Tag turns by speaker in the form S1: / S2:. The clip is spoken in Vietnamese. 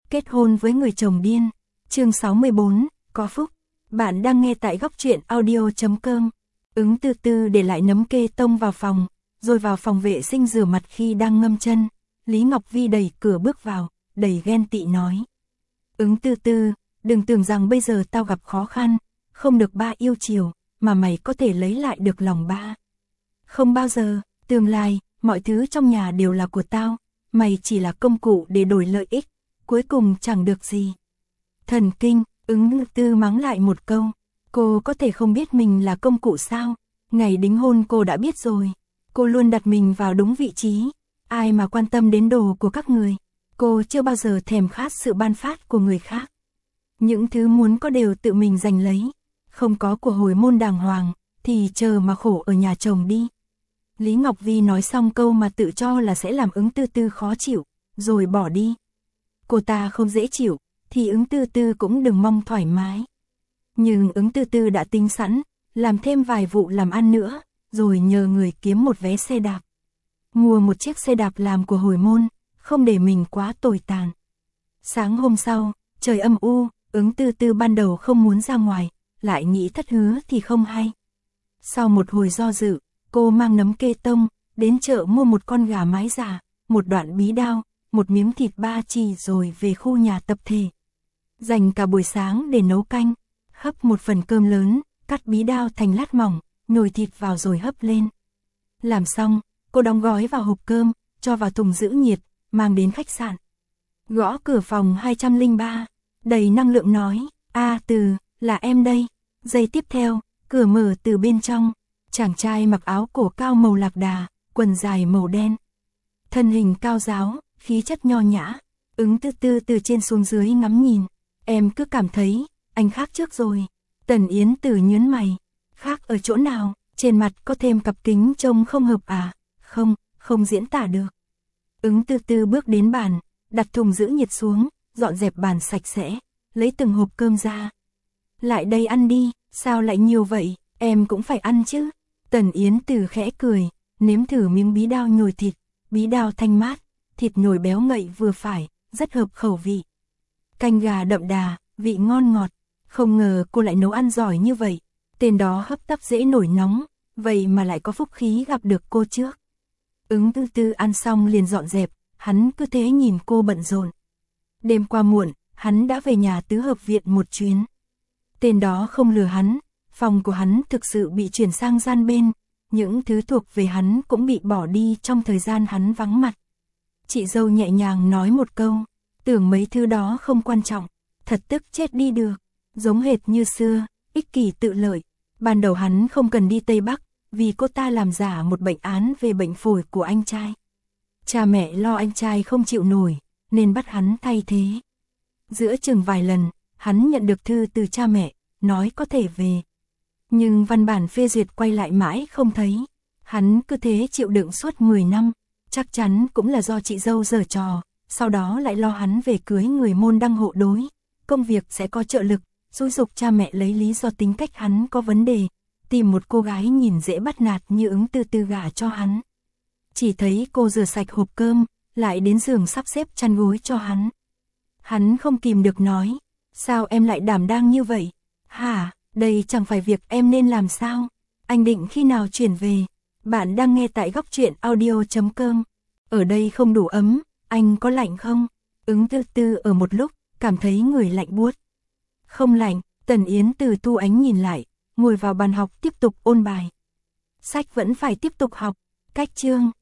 S1: Kết hôn với người chồng điên. Chương 64, có phúc. Bạn đang nghe tại góc truyện audio.com. Ứng Tư Tư để lại nấm kê tông vào phòng, rồi vào phòng vệ sinh rửa mặt khi đang ngâm chân. Lý Ngọc Vi đẩy cửa bước vào, đầy ghen tị nói. Ứng Tư Tư, đừng tưởng rằng bây giờ tao gặp khó khăn, không được ba yêu chiều, mà mày có thể lấy lại được lòng ba. Không bao giờ, tương lai, mọi thứ trong nhà đều là của tao, mày chỉ là công cụ để đổi lợi ích, cuối cùng chẳng được gì. Thần kinh, Ứng Tư mắng lại một câu, cô có thể không biết mình là công cụ sao, ngày đính hôn cô đã biết rồi, cô luôn đặt mình vào đúng vị trí, ai mà quan tâm đến đồ của các người, cô chưa bao giờ thèm khát sự ban phát của người khác. Những thứ muốn có đều tự mình giành lấy, không có của hồi môn đàng hoàng, thì chờ mà khổ ở nhà chồng đi. Lý Ngọc Vi nói xong câu mà tự cho là sẽ làm Ứng Tư Tư khó chịu, rồi bỏ đi. Cô ta không dễ chịu, thì Ứng Tư Tư cũng đừng mong thoải mái. Nhưng Ứng Tư Tư đã tính sẵn, làm thêm vài vụ làm ăn nữa, rồi nhờ người kiếm một vé xe đạp. Mua một chiếc xe đạp làm của hồi môn, không để mình quá tồi tàn. Sáng hôm sau, trời âm u, Ứng Tư Tư ban đầu không muốn ra ngoài, lại nghĩ thất hứa thì không hay. Sau một hồi do dự, cô mang nấm kê tông, đến chợ mua một con gà mái già, một đoạn bí đao, một miếng thịt ba chỉ rồi về khu nhà tập thể. Dành cả buổi sáng để nấu canh, hấp một phần cơm lớn, cắt bí đao thành lát mỏng, nhồi thịt vào rồi hấp lên. Làm xong, cô đóng gói vào hộp cơm, cho vào thùng giữ nhiệt, mang đến khách sạn. Gõ cửa phòng 203, đầy năng lượng nói, Từ, là em đây. Giây tiếp theo, cửa mở từ bên trong, chàng trai mặc áo cổ cao màu lạc đà, quần dài màu đen. Thân hình cao ráo, khí chất nho nhã, Ứng Tư Tư từ trên xuống dưới ngắm nhìn, em cứ cảm thấy, anh khác trước rồi. Tần Yến Tử nhớn mày, khác ở chỗ nào, trên mặt có thêm cặp kính trông không hợp à, không diễn tả được. Ứng Tư Tư bước đến bàn, đặt thùng giữ nhiệt xuống, dọn dẹp bàn sạch sẽ, lấy từng hộp cơm ra. Lại đây ăn đi, sao lại nhiều vậy, em cũng phải ăn chứ. Tần Yến Tử khẽ cười, nếm thử miếng bí đao nhồi thịt, bí đao thanh mát, thịt nhồi béo ngậy vừa phải, rất hợp khẩu vị. Canh gà đậm đà, vị ngon ngọt, không ngờ cô lại nấu ăn giỏi như vậy, tên đó hấp tấp dễ nổi nóng, vậy mà lại có phúc khí gặp được cô trước. Ứng Tư Tư ăn xong liền dọn dẹp, hắn cứ thế nhìn cô bận rộn. Đêm qua muộn, hắn đã về nhà tứ hợp viện một chuyến. Tên đó không lừa hắn, phòng của hắn thực sự bị chuyển sang gian bên, những thứ thuộc về hắn cũng bị bỏ đi trong thời gian hắn vắng mặt. Chị dâu nhẹ nhàng nói một câu, tưởng mấy thứ đó không quan trọng, thật tức chết đi được, giống hệt như xưa, ích kỷ tự lợi. Ban đầu hắn không cần đi Tây Bắc, vì cô ta làm giả một bệnh án về bệnh phổi của anh trai. Cha mẹ lo anh trai không chịu nổi, nên bắt hắn thay thế. Giữa chừng vài lần, hắn nhận được thư từ cha mẹ, nói có thể về. Nhưng văn bản phê duyệt quay lại mãi không thấy. Hắn cứ thế chịu đựng suốt 10 năm, chắc chắn cũng là do chị dâu giở trò, sau đó lại lo hắn về cưới người môn đăng hộ đối. Công việc sẽ có trợ lực, xúi giục cha mẹ lấy lý do tính cách hắn có vấn đề, tìm một cô gái nhìn dễ bắt nạt như Ứng Tư Tư gả cho hắn. Chỉ thấy cô rửa sạch hộp cơm, lại đến giường sắp xếp chăn gối cho hắn. Hắn không kìm được nói, sao em lại đảm đang như vậy? Hả, đây chẳng phải việc em nên làm sao? Anh định khi nào chuyển về? Bạn đang nghe tại góc truyện audio.com. Ở đây không đủ ấm, anh có lạnh không? Ứng Tư Tư ở một lúc, cảm thấy người lạnh buốt. Không lạnh, Tần Yến Từ thu ánh nhìn lại, ngồi vào bàn học tiếp tục ôn bài. Sách vẫn phải tiếp tục học, cách chương,